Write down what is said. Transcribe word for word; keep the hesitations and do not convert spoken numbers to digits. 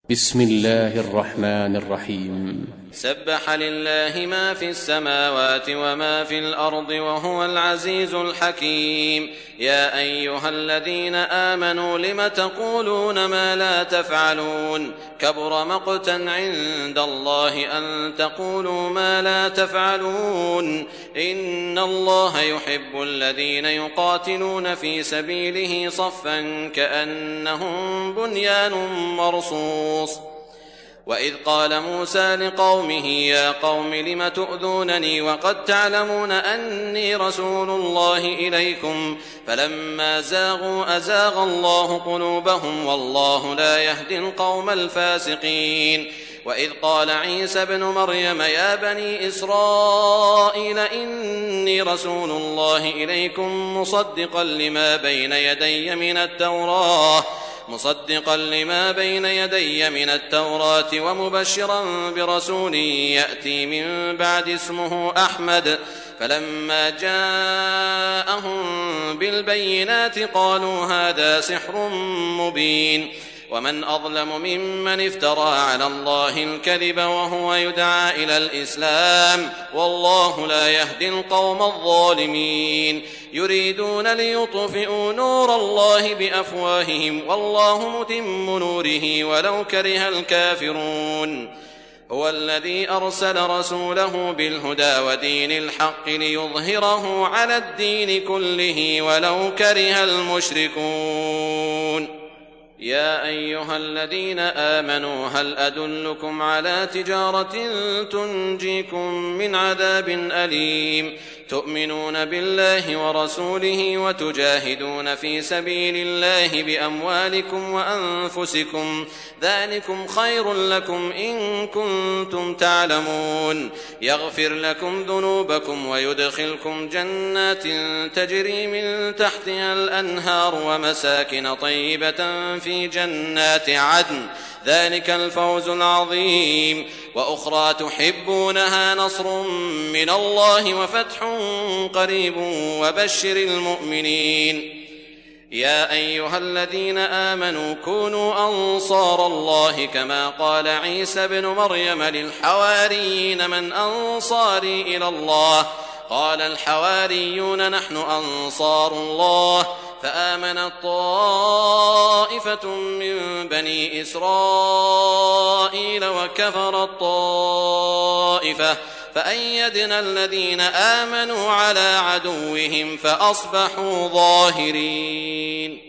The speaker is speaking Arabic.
بسم الله الرحمن الرحيم. سبح لله ما في السماوات وما في الأرض وهو العزيز الحكيم. يا أيها الذين آمنوا لم تقولون ما لا تفعلون كبر مقتا عند الله أن تقولوا ما لا تفعلون إن الله يحب الذين يقاتلون في سبيله صفا كأنهم بنيان مرصوص. وإذ قال موسى لقومه يا قوم لم تؤذونني وقد تعلمون أني رسول الله إليكم فلما زاغوا أزاغ الله قلوبهم والله لا يهدي القوم الفاسقين. وإذ قال عيسى ابن مريم يا بني إسرائيل إني رسول الله إليكم مصدقا لما بين يدي من التوراة مصدقا لما بين يدي من التوراة ومبشرا برسول يأتي من بعد اسمه أحمد. فلما جاءهم بالبينات قالوا هذا سحر مبين. ومن أظلم ممن افترى على الله الكذب وهو يدعى إلى الإسلام والله لا يهدي القوم الظالمين. يريدون ليطفئوا نور الله بأفواههم والله متم نوره ولو كره الكافرون. هو الذي أرسل رسوله بالهدى ودين الحق ليظهره على الدين كله ولو كره المشركون. يا أيها الذين آمنوا هل أدلكم على تجارة تنجيكم من عذاب أليم تؤمنون بالله ورسوله وتجاهدون في سبيل الله بأموالكم وأنفسكم ذلكم خير لكم إن كنتم تعلمون. يغفر لكم ذنوبكم ويدخلكم جنات تجري من تحتها الأنهار ومساكن طيبة في جنات عدن ذلك الفوز العظيم. وأخرى تحبونها نصر من الله وفتح قريب وبشر المؤمنين. يا أيها الذين آمنوا كونوا أنصار الله كما قال عيسى بن مريم للحواريين من أنصاري إلى الله قال الحواريون نحن أنصار الله فآمنت طائفة من بني إسرائيل وكفرت طائفة فأيدنا الذين آمنوا على عدوهم فأصبحوا ظاهرين.